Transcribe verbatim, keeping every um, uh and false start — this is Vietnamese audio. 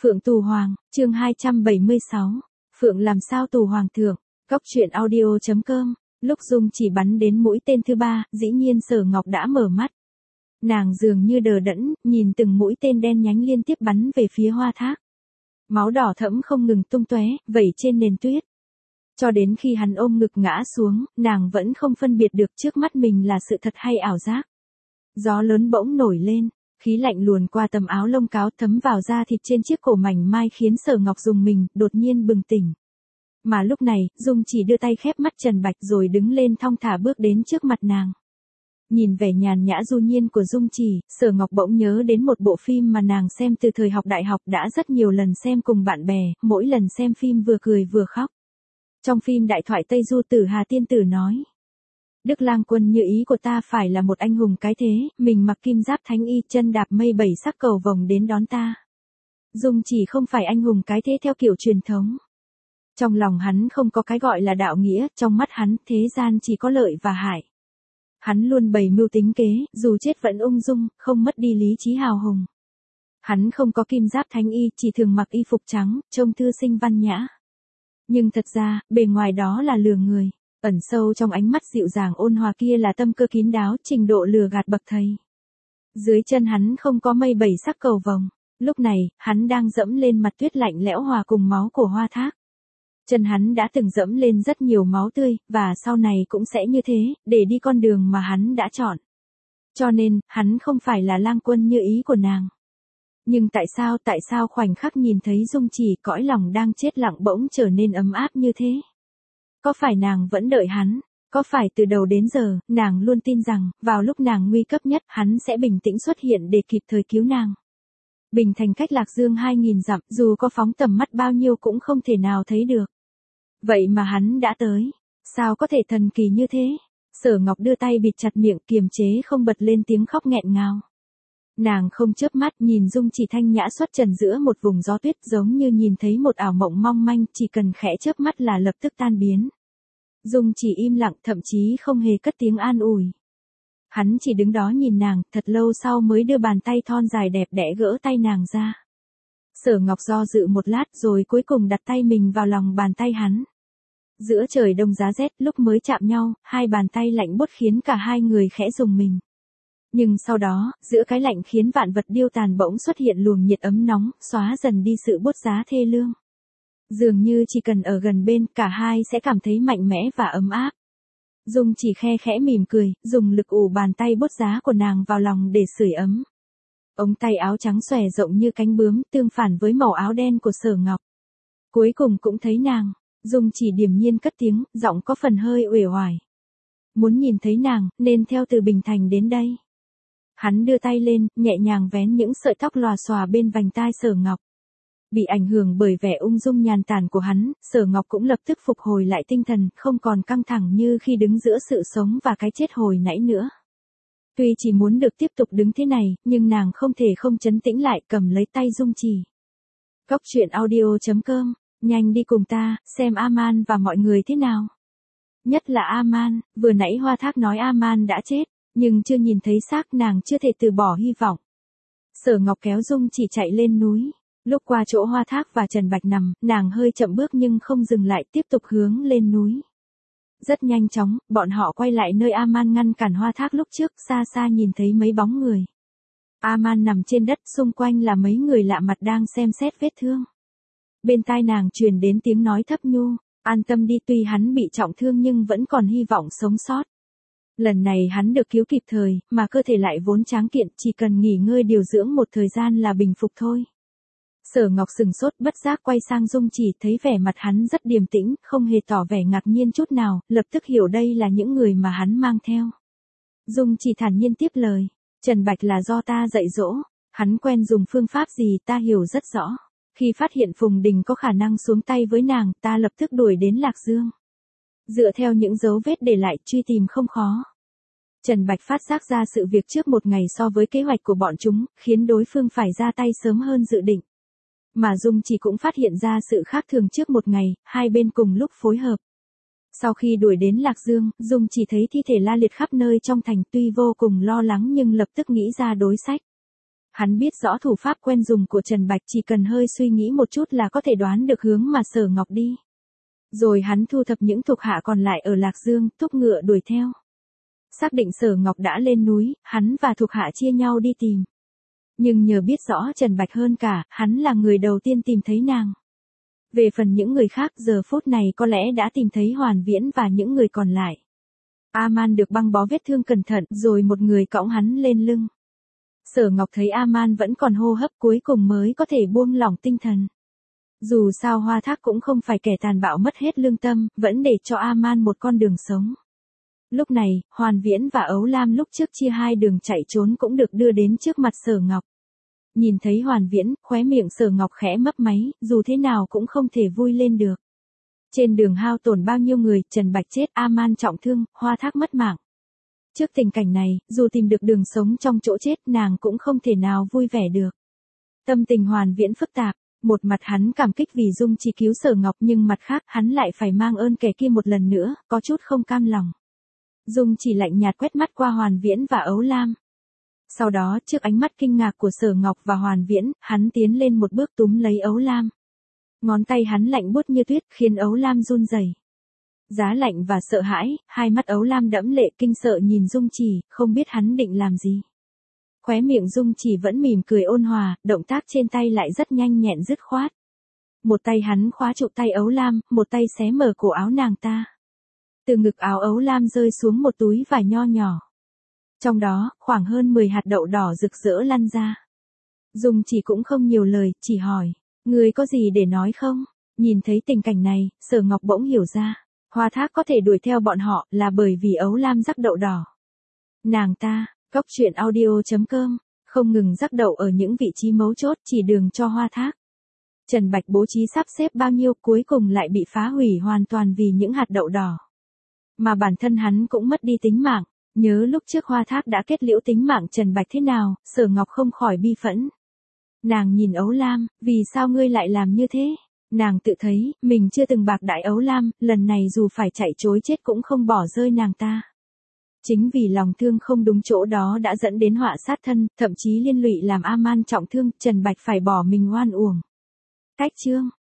Phượng Tù Hoàng, chương hai trăm bảy mươi sáu. Phượng làm sao tù hoàng thượng. Góc truyện audio chấm com. Lúc Dung chỉ bắn đến mũi tên thứ ba, dĩ nhiên Sở Ngọc đã mở mắt. Nàng dường như đờ đẫn, nhìn từng mũi tên đen nhánh liên tiếp bắn về phía Hoa Thác. Máu đỏ thẫm không ngừng tung tóe, vẩy trên nền tuyết. Cho đến khi hắn ôm ngực ngã xuống, nàng vẫn không phân biệt được trước mắt mình là sự thật hay ảo giác. Gió lớn bỗng nổi lên. Khí lạnh luồn qua tấm áo lông cáo thấm vào da thịt trên chiếc cổ mảnh mai khiến Sở Ngọc dùng mình, đột nhiên bừng tỉnh. Mà lúc này, Dung chỉ đưa tay khép mắt Trần Bạch rồi đứng lên thong thả bước đến trước mặt nàng. Nhìn vẻ nhàn nhã du nhiên của Dung chỉ, Sở Ngọc bỗng nhớ đến một bộ phim mà nàng xem từ thời học đại học đã rất nhiều lần xem cùng bạn bè, mỗi lần xem phim vừa cười vừa khóc. Trong phim Đại thoại Tây Du Tử Hà Tiên Tử nói. Đức Lang Quân như ý của ta phải là một anh hùng cái thế, mình mặc kim giáp thánh y chân đạp mây bảy sắc cầu vồng đến đón ta. Dung chỉ không phải anh hùng cái thế theo kiểu truyền thống. Trong lòng hắn không có cái gọi là đạo nghĩa, trong mắt hắn thế gian chỉ có lợi và hại. Hắn luôn bày mưu tính kế, dù chết vẫn ung dung, không mất đi lý trí hào hùng. Hắn không có kim giáp thánh y, chỉ thường mặc y phục trắng, trông thư sinh văn nhã. Nhưng thật ra, bề ngoài đó là lừa người. Ẩn sâu trong ánh mắt dịu dàng ôn hòa kia là tâm cơ kín đáo, trình độ lừa gạt bậc thầy. Dưới chân hắn không có mây bảy sắc cầu vồng. Lúc này, hắn đang dẫm lên mặt tuyết lạnh lẽo hòa cùng máu của Hoa Thác. Chân hắn đã từng dẫm lên rất nhiều máu tươi, và sau này cũng sẽ như thế, để đi con đường mà hắn đã chọn. Cho nên, hắn không phải là Lang Quân như ý của nàng. Nhưng tại sao, tại sao khoảnh khắc nhìn thấy Dung chỉ cõi lòng đang chết lặng bỗng trở nên ấm áp như thế? Có phải nàng vẫn đợi hắn? Có phải từ đầu đến giờ, nàng luôn tin rằng, vào lúc nàng nguy cấp nhất, hắn sẽ bình tĩnh xuất hiện để kịp thời cứu nàng? Bình Thành cách Lạc Dương hai nghìn dặm, dù có phóng tầm mắt bao nhiêu cũng không thể nào thấy được. Vậy mà hắn đã tới. Sao có thể thần kỳ như thế? Sở Ngọc đưa tay bịt chặt miệng kiềm chế không bật lên tiếng khóc nghẹn ngào. Nàng không chớp mắt nhìn Dung chỉ thanh nhã xuất trần giữa một vùng gió tuyết giống như nhìn thấy một ảo mộng mong manh, chỉ cần khẽ chớp mắt là lập tức tan biến. Dung chỉ im lặng, thậm chí không hề cất tiếng an ủi. Hắn chỉ đứng đó nhìn nàng, thật lâu sau mới đưa bàn tay thon dài đẹp đẽ gỡ tay nàng ra. Sở Ngọc do dự một lát rồi cuối cùng đặt tay mình vào lòng bàn tay hắn. Giữa trời đông giá rét lúc mới chạm nhau, hai bàn tay lạnh buốt khiến cả hai người khẽ rùng mình. Nhưng sau đó, giữa cái lạnh khiến vạn vật điêu tàn bỗng xuất hiện luồng nhiệt ấm nóng, xóa dần đi sự buốt giá thê lương. Dường như chỉ cần ở gần bên, cả hai sẽ cảm thấy mạnh mẽ và ấm áp. Dung chỉ khe khẽ mỉm cười, dùng lực ù bàn tay buốt giá của nàng vào lòng để sưởi ấm. Ống tay áo trắng xòe rộng như cánh bướm, tương phản với màu áo đen của Sở Ngọc. Cuối cùng cũng thấy nàng. Dung chỉ điềm nhiên cất tiếng, giọng có phần hơi uể oải. Muốn nhìn thấy nàng, nên theo từ Bình Thành đến đây. Hắn đưa tay lên, nhẹ nhàng vén những sợi tóc lòa xòa bên vành tai Sở Ngọc. Bị ảnh hưởng bởi vẻ ung dung nhàn tản của hắn, Sở Ngọc cũng lập tức phục hồi lại tinh thần, không còn căng thẳng như khi đứng giữa sự sống và cái chết hồi nãy nữa. Tuy chỉ muốn được tiếp tục đứng thế này, nhưng nàng không thể không trấn tĩnh lại, cầm lấy tay Dung chỉ. Góc truyện audio chấm com, nhanh đi cùng ta, xem A-man và mọi người thế nào. Nhất là A-man, vừa nãy Hoa Thác nói A-man đã chết, nhưng chưa nhìn thấy xác nàng chưa thể từ bỏ hy vọng. Sở Ngọc kéo Dung chỉ chạy lên núi. Lúc qua chỗ Hoa Thác và Trần Bạch nằm, nàng hơi chậm bước nhưng không dừng lại, tiếp tục hướng lên núi. Rất nhanh chóng, bọn họ quay lại nơi A-man ngăn cản Hoa Thác lúc trước, xa xa nhìn thấy mấy bóng người. A-man nằm trên đất, xung quanh là mấy người lạ mặt đang xem xét vết thương. Bên tai nàng truyền đến tiếng nói thấp nhu, an tâm đi, tuy hắn bị trọng thương nhưng vẫn còn hy vọng sống sót. Lần này hắn được cứu kịp thời, mà cơ thể lại vốn tráng kiện, chỉ cần nghỉ ngơi điều dưỡng một thời gian là bình phục thôi. Sở Ngọc sừng sốt bất giác quay sang Dung chỉ, thấy vẻ mặt hắn rất điềm tĩnh, không hề tỏ vẻ ngạc nhiên chút nào, lập tức hiểu đây là những người mà hắn mang theo. Dung chỉ thản nhiên tiếp lời, Trần Bạch là do ta dạy dỗ, hắn quen dùng phương pháp gì ta hiểu rất rõ. Khi phát hiện Phùng Đình có khả năng xuống tay với nàng, ta lập tức đuổi đến Lạc Dương. Dựa theo những dấu vết để lại, truy tìm không khó. Trần Bạch phát giác ra sự việc trước một ngày so với kế hoạch của bọn chúng, khiến đối phương phải ra tay sớm hơn dự định. Mà Dung chỉ cũng phát hiện ra sự khác thường trước một ngày, hai bên cùng lúc phối hợp. Sau khi đuổi đến Lạc Dương, Dung chỉ thấy thi thể la liệt khắp nơi trong thành, tuy vô cùng lo lắng nhưng lập tức nghĩ ra đối sách. Hắn biết rõ thủ pháp quen dùng của Trần Bạch, chỉ cần hơi suy nghĩ một chút là có thể đoán được hướng mà Sở Ngọc đi. Rồi hắn thu thập những thuộc hạ còn lại ở Lạc Dương, thúc ngựa đuổi theo. Xác định Sở Ngọc đã lên núi, hắn và thuộc hạ chia nhau đi tìm. Nhưng nhờ biết rõ Trần Bạch hơn cả, hắn là người đầu tiên tìm thấy nàng. Về phần những người khác giờ phút này có lẽ đã tìm thấy Hoàn Viễn và những người còn lại. A-man được băng bó vết thương cẩn thận, rồi một người cõng hắn lên lưng. Sở Ngọc thấy A-man vẫn còn hô hấp, cuối cùng mới có thể buông lỏng tinh thần. Dù sao Hoa Thác cũng không phải kẻ tàn bạo mất hết lương tâm, vẫn để cho A-man một con đường sống. Lúc này, Hoàn Viễn và Ấu Lam lúc trước chia hai đường chạy trốn cũng được đưa đến trước mặt Sở Ngọc. Nhìn thấy Hoàn Viễn, khóe miệng Sở Ngọc khẽ mấp máy, dù thế nào cũng không thể vui lên được. Trên đường hao tổn bao nhiêu người, Trần Bạch chết, A-man trọng thương, Hoa Thác mất mạng. Trước tình cảnh này, dù tìm được đường sống trong chỗ chết, nàng cũng không thể nào vui vẻ được. Tâm tình Hoàn Viễn phức tạp, một mặt hắn cảm kích vì Dung Chỉ cứu Sở Ngọc, nhưng mặt khác hắn lại phải mang ơn kẻ kia một lần nữa, có chút không cam lòng. Dung Chỉ lạnh nhạt quét mắt qua Hoàn Viễn và Ấu Lam. Sau đó, trước ánh mắt kinh ngạc của Sở Ngọc và Hoàn Viễn, hắn tiến lên một bước túm lấy Ấu Lam. Ngón tay hắn lạnh buốt như tuyết, khiến Ấu Lam run rẩy. Giá lạnh và sợ hãi, hai mắt Ấu Lam đẫm lệ kinh sợ nhìn Dung Chỉ, không biết hắn định làm gì. Khóe miệng Dung Chỉ vẫn mỉm cười ôn hòa, động tác trên tay lại rất nhanh nhẹn dứt khoát. Một tay hắn khóa trụ tay Ấu Lam, một tay xé mở cổ áo nàng ta. Từ ngực áo Ấu Lam rơi xuống một túi vải nho nhỏ. Trong đó, khoảng hơn mười hạt đậu đỏ rực rỡ lăn ra. Dung Chỉ cũng không nhiều lời, chỉ hỏi, người có gì để nói không? Nhìn thấy tình cảnh này, Sở Ngọc bỗng hiểu ra. Hoa Thác có thể đuổi theo bọn họ là bởi vì Ấu Lam rắc đậu đỏ. Nàng ta, Cốc Truyện Audio chấm com, không ngừng rắc đậu ở những vị trí mấu chốt chỉ đường cho Hoa Thác. Trần Bạch bố trí sắp xếp bao nhiêu cuối cùng lại bị phá hủy hoàn toàn vì những hạt đậu đỏ. Mà bản thân hắn cũng mất đi tính mạng, nhớ lúc trước Hoa Thác đã kết liễu tính mạng Trần Bạch thế nào, Sở Ngọc không khỏi bi phẫn. Nàng nhìn Ấu Lam, vì sao ngươi lại làm như thế? Nàng tự thấy, mình chưa từng bạc đãi Ấu Lam, lần này dù phải chạy trối chết cũng không bỏ rơi nàng ta. Chính vì lòng thương không đúng chỗ đó đã dẫn đến họa sát thân, thậm chí liên lụy làm A-man trọng thương, Trần Bạch phải bỏ mình oan uổng. Cách chương